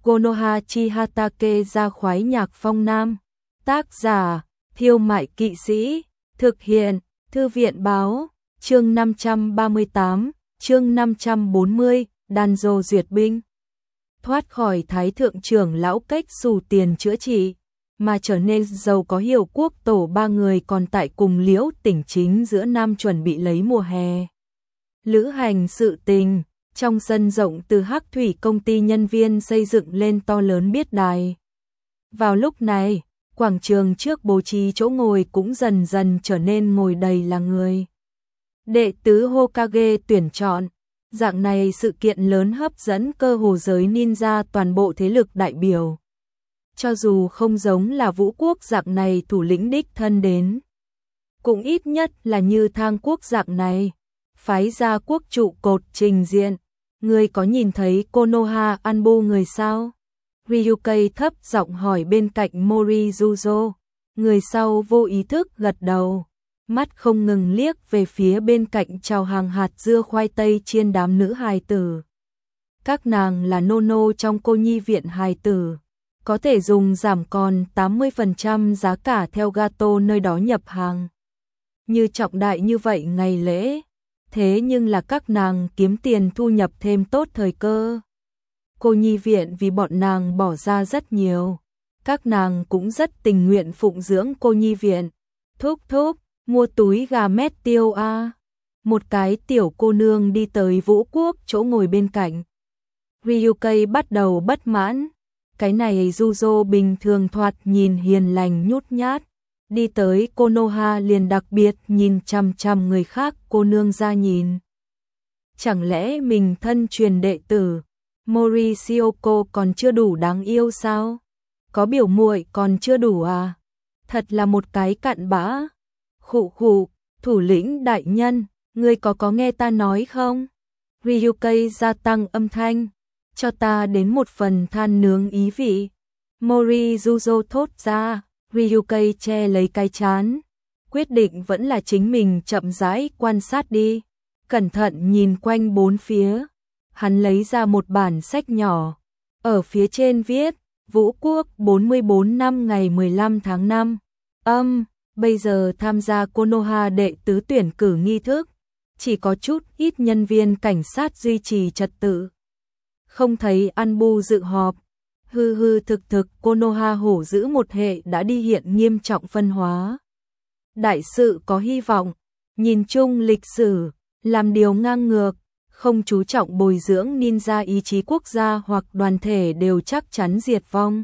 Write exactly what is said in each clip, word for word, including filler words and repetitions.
Konoha Chihatake ra khoái nhạc phong nam. Tác giả, Thiêu Mại Kỵ Sĩ. Thực hiện, Thư viện báo. Chương năm trăm ba mươi tám, chương năm trăm bốn mươi, Danzo duyệt binh. Thoát khỏi thái thượng trưởng lão cách xù tiền chữa trị, mà trở nên giàu có Hiểu Quốc tổ ba người còn tại cùng Liễu Tỉnh chính giữa Nam chuẩn bị lấy mùa hè. Lữ hành sự tình, trong sân rộng từ Hắc Thủy công ty nhân viên xây dựng lên to lớn biết đài. Vào lúc này, quảng trường trước bố trí chỗ ngồi cũng dần dần trở nên ngồi đầy là người. Đệ tứ Hokage tuyển chọn, dạng này sự kiện lớn hấp dẫn cơ hồ giới ninja toàn bộ thế lực đại biểu. Cho dù không giống là Vũ Quốc dạng này thủ lĩnh đích thân đến, cũng ít nhất là như Thang Quốc dạng này, phái ra quốc trụ cột trình diện. Người có nhìn thấy Konoha Anbu người sao? Ryukai thấp giọng hỏi bên cạnh Morizuzo. Người sau vô ý thức gật đầu, mắt không ngừng liếc về phía bên cạnh chào hàng hạt dưa khoai tây chiên đám nữ hài tử. Các nàng là nô nô trong cô nhi viện hài tử, có thể dùng giảm còn tám mươi phần trăm giá cả theo gato nơi đó nhập hàng. Như trọng đại như vậy ngày lễ, thế nhưng là các nàng kiếm tiền thu nhập thêm tốt thời cơ. Cô nhi viện vì bọn nàng bỏ ra rất nhiều, các nàng cũng rất tình nguyện phụng dưỡng cô nhi viện. Thúc thúc, mua túi gà mét tiêu a. Một cái tiểu cô nương đi tới Vũ Quốc chỗ ngồi bên cạnh. Ryukai bắt đầu bất mãn, cái này Juzo bình thường thoạt nhìn hiền lành nhút nhát, đi tới Konoha liền đặc biệt nhìn chằm chằm người khác cô nương ra nhìn. Chẳng lẽ mình thân truyền đệ tử Morishiyoko còn chưa đủ đáng yêu sao? Có biểu muội còn chưa đủ à? Thật là một cái cặn bã. Khụ khụ, thủ lĩnh đại nhân, ngươi có có nghe ta nói không? Ryukai gia tăng âm thanh, cho ta đến một phần than nướng ý vị. Morizuzo thốt ra. Ryukai che lấy cái chán, quyết định vẫn là chính mình chậm rãi quan sát đi, cẩn thận nhìn quanh bốn phía. Hắn lấy ra một bản sách nhỏ, ở phía trên viết, Vũ Quốc bốn mươi bốn năm ngày mười lăm tháng năm, âm, bây giờ tham gia Konoha đệ tứ tuyển cử nghi thức, chỉ có chút ít nhân viên cảnh sát duy trì trật tự. Không thấy Anbu dự họp. Hư hư thực thực Konoha hổ giữ một hệ đã đi hiện nghiêm trọng phân hóa. Đại sự có hy vọng, nhìn chung lịch sử, làm điều ngang ngược, không chú trọng bồi dưỡng ninja ý chí quốc gia hoặc đoàn thể đều chắc chắn diệt vong.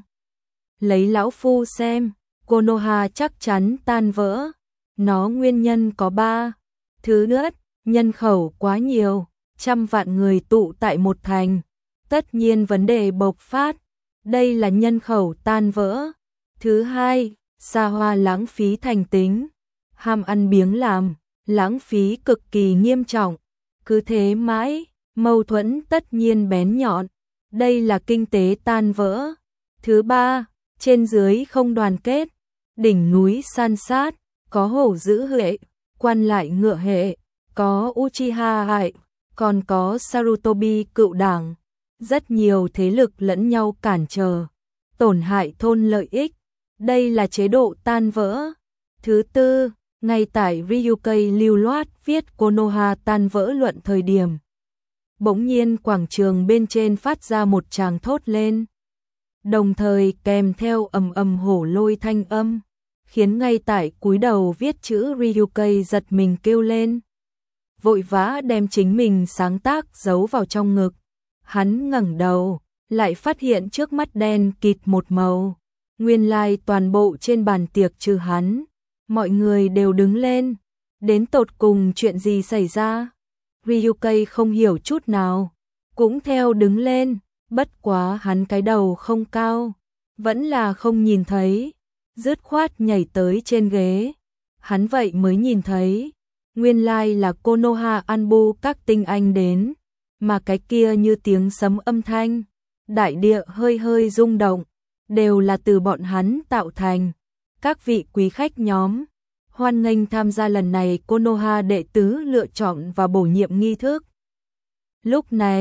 Lấy lão phu xem, Konoha chắc chắn tan vỡ. Nó nguyên nhân có ba. Thứ nhất, nhân khẩu quá nhiều, trăm vạn người tụ tại một thành. Tất nhiên vấn đề bộc phát. Đây là nhân khẩu tan vỡ. Thứ hai, xa hoa lãng phí thành tính, ham ăn biếng làm, lãng phí cực kỳ nghiêm trọng. Cứ thế mãi, mâu thuẫn tất nhiên bén nhọn. Đây là kinh tế tan vỡ. Thứ ba, trên dưới không đoàn kết, đỉnh núi san sát, có hổ giữ hệ, quan lại ngựa hệ, có Uchiha hại, còn có Sarutobi cựu đảng. Rất nhiều thế lực lẫn nhau cản trở, tổn hại thôn lợi ích. Đây là chế độ tan vỡ. Thứ tư, ngay tại Ryukai lưu loát viết Konoha tan vỡ luận thời điểm, bỗng nhiên quảng trường bên trên phát ra một tràng thốt lên, đồng thời kèm theo ầm ầm hổ lôi thanh âm, khiến ngay tại cúi đầu viết chữ Ryukai giật mình kêu lên, vội vã đem chính mình sáng tác giấu vào trong ngực. Hắn ngẩng đầu, lại phát hiện trước mắt đen kịt một màu. Nguyên lai toàn bộ trên bàn tiệc trừ hắn, mọi người đều đứng lên. Đến tột cùng chuyện gì xảy ra? Ryukai không hiểu chút nào, cũng theo đứng lên, bất quá hắn cái đầu không cao, vẫn là không nhìn thấy, dứt khoát nhảy tới trên ghế. Hắn vậy mới nhìn thấy, nguyên lai là Konoha Anbu các tinh anh đến. Mà cái kia như tiếng sấm âm thanh, đại địa hơi hơi rung động, đều là từ bọn hắn tạo thành. Các vị quý khách nhóm, hoan nghênh tham gia lần này Konoha đệ tứ lựa chọn và bổ nhiệm nghi thức. Lúc này,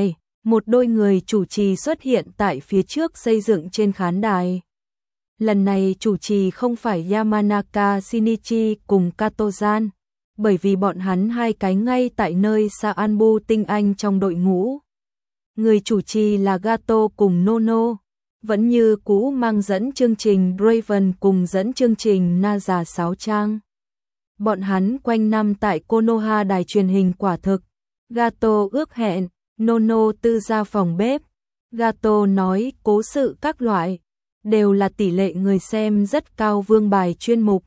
một đôi người chủ trì xuất hiện tại phía trước xây dựng trên khán đài. Lần này chủ trì không phải Yamanaka Shinichi cùng Kato-san, bởi vì bọn hắn hai cái ngay tại nơi Sanbu tinh anh trong đội ngũ. Người chủ trì là Gato cùng Nono, vẫn như cũ mang dẫn chương trình Raven cùng dẫn chương trình Naza Sáo Trang. Bọn hắn quanh năm tại Konoha đài truyền hình quả thực. Gato ước hẹn, Nono tư ra phòng bếp. Gato nói cố sự các loại, đều là tỷ lệ người xem rất cao vương bài chuyên mục.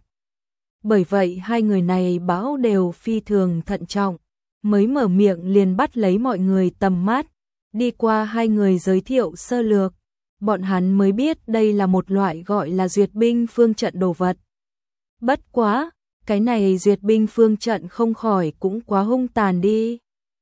Bởi vậy hai người này báo đều phi thường thận trọng, mới mở miệng liền bắt lấy mọi người tầm mắt. Đi qua hai người giới thiệu sơ lược, bọn hắn mới biết đây là một loại gọi là duyệt binh phương trận đồ vật. Bất quá, cái này duyệt binh phương trận không khỏi cũng quá hung tàn đi.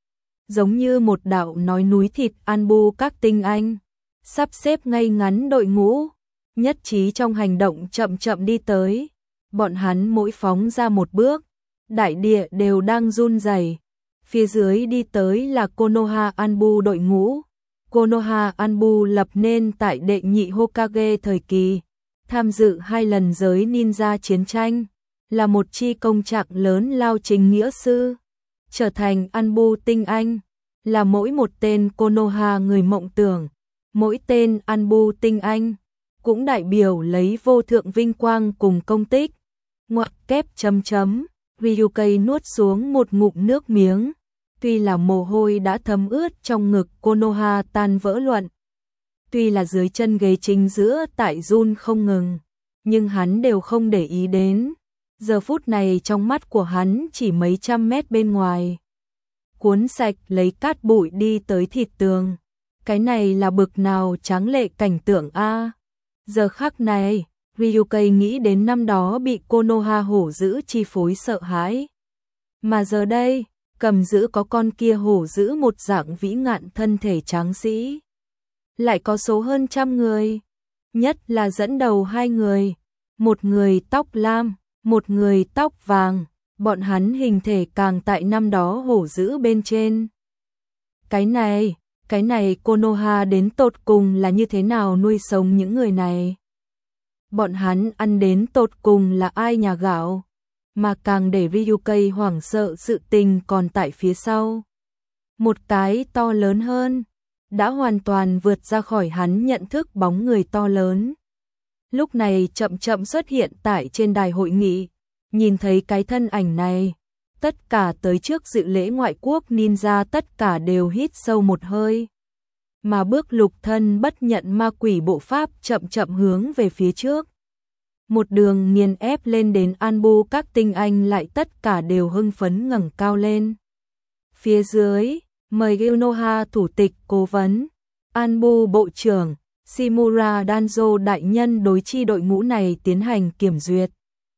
Giống như một đạo nói núi thịt Anbu các tinh anh, sắp xếp ngay ngắn đội ngũ, nhất trí trong hành động chậm chậm đi tới. Bọn hắn mỗi phóng ra một bước, đại địa đều đang run rẩy. Phía dưới đi tới là Konoha Anbu đội ngũ. Konoha Anbu lập nên tại đệ nhị Hokage thời kỳ, tham dự hai lần giới ninja chiến tranh, là một chi công trạng lớn lao trình nghĩa sư, trở thành Anbu tinh anh, là mỗi một tên Konoha người mộng tưởng, mỗi tên Anbu tinh anh cũng đại biểu lấy vô thượng vinh quang cùng công tích. Ngoặc kép chấm chấm, Ryukai nuốt xuống một ngụm nước miếng, tuy là mồ hôi đã thấm ướt trong ngực Konoha tan vỡ luận. Tuy là dưới chân ghế chính giữa tại run không ngừng, nhưng hắn đều không để ý đến. Giờ phút này trong mắt của hắn chỉ mấy trăm mét bên ngoài. Cuốn sạch lấy cát bụi đi tới thịt tường. Cái này là bực nào tráng lệ cảnh tượng a. Giờ khắc này, Ryukai nghĩ đến năm đó bị Konoha hổ dữ chi phối sợ hãi. Mà giờ đây, cầm giữ có con kia hổ dữ một dạng vĩ ngạn thân thể tráng sĩ. Lại có số hơn trăm người. Nhất là dẫn đầu hai người. Một người tóc lam, một người tóc vàng. Bọn hắn hình thể càng tại năm đó hổ dữ bên trên. Cái này, cái này Konoha đến tột cùng là như thế nào nuôi sống những người này? Bọn hắn ăn đến tột cùng là ai nhà gạo? Mà càng để Ryukai hoảng sợ sự tình còn tại phía sau. Một cái to lớn hơn, đã hoàn toàn vượt ra khỏi hắn nhận thức bóng người to lớn. Lúc này chậm chậm xuất hiện tại trên đài hội nghị, nhìn thấy cái thân ảnh này, tất cả tới trước dự lễ ngoại quốc ninja tất cả đều hít sâu một hơi. Mà bước lục thân bất nhận ma quỷ bộ pháp chậm chậm hướng về phía trước. Một đường nghiền ép lên đến Anbu các tinh anh lại tất cả đều hưng phấn ngẩng cao lên. Phía dưới, mời Konoha thủ tịch cố vấn, Anbu bộ trưởng, Shimura Danzo đại nhân đối chi đội ngũ này tiến hành kiểm duyệt.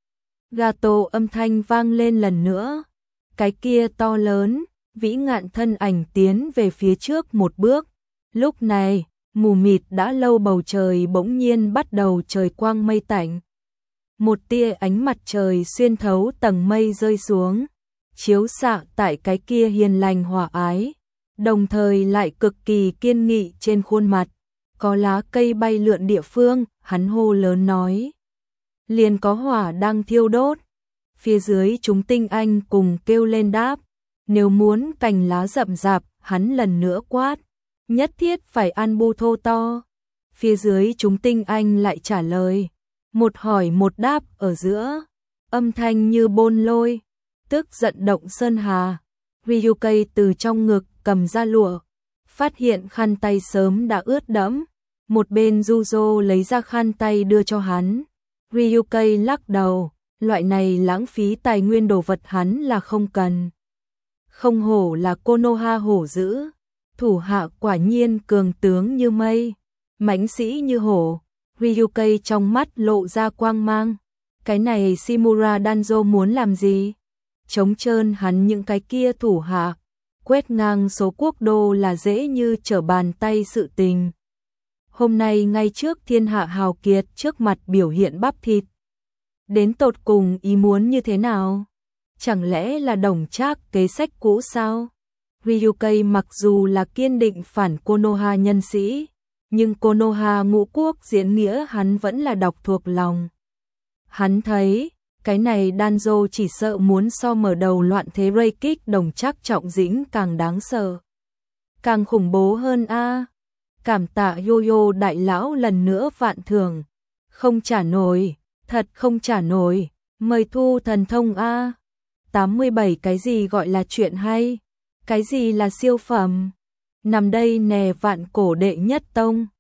Gato âm thanh vang lên lần nữa. Cái kia to lớn, vĩ ngạn thân ảnh tiến về phía trước một bước. Lúc này, mù mịt đã lâu bầu trời bỗng nhiên bắt đầu trời quang mây tạnh. Một tia ánh mặt trời xuyên thấu tầng mây rơi xuống, chiếu xạ tại cái kia hiền lành hòa ái, đồng thời lại cực kỳ kiên nghị trên khuôn mặt. Có lá cây bay lượn địa phương, hắn hô lớn nói. Liền có hỏa đang thiêu đốt. Phía dưới chúng tinh anh cùng kêu lên đáp. Nếu muốn cành lá rậm rạp, hắn lần nữa quát. Nhất thiết phải Anbu thô to. Phía dưới chúng tinh anh lại trả lời. Một hỏi một đáp ở giữa. Âm thanh như bôn lôi. Tức giận động sơn hà. Ryukai từ trong ngực cầm ra lụa. Phát hiện khăn tay sớm đã ướt đẫm. Một bên Juzo lấy ra khăn tay đưa cho hắn. Ryukai lắc đầu. Loại này lãng phí tài nguyên đồ vật hắn là không cần. Không hổ là Konoha hổ dữ. Thủ hạ quả nhiên cường tướng như mây. Mãnh sĩ như hổ. Ryukai trong mắt lộ ra quang mang. Cái này Shimura Danzo muốn làm gì? Chống trơn hắn những cái kia thủ hạ. Quét ngang số quốc đô là dễ như trở bàn tay sự tình. Hôm nay ngay trước thiên hạ hào kiệt trước mặt biểu hiện bắp thịt. Đến tột cùng ý muốn như thế nào? Chẳng lẽ là Đồng Trác kế sách cũ sao? Ryukai mặc dù là kiên định phản Konoha nhân sĩ, nhưng Konoha ngũ quốc diễn nghĩa hắn vẫn là đọc thuộc lòng. Hắn thấy, cái này Danzo chỉ sợ muốn so mở đầu loạn thế Reikik đồng chắc trọng dĩnh càng đáng sợ. Càng khủng bố hơn a. Cảm tạ Yoyo đại lão lần nữa vạn thưởng. Không trả nổi, thật không trả nổi, mời thu thần thông a. tám mươi bảy cái gì gọi là chuyện hay? Cái gì là siêu phẩm? Nằm đây nè vạn cổ đệ nhất tông.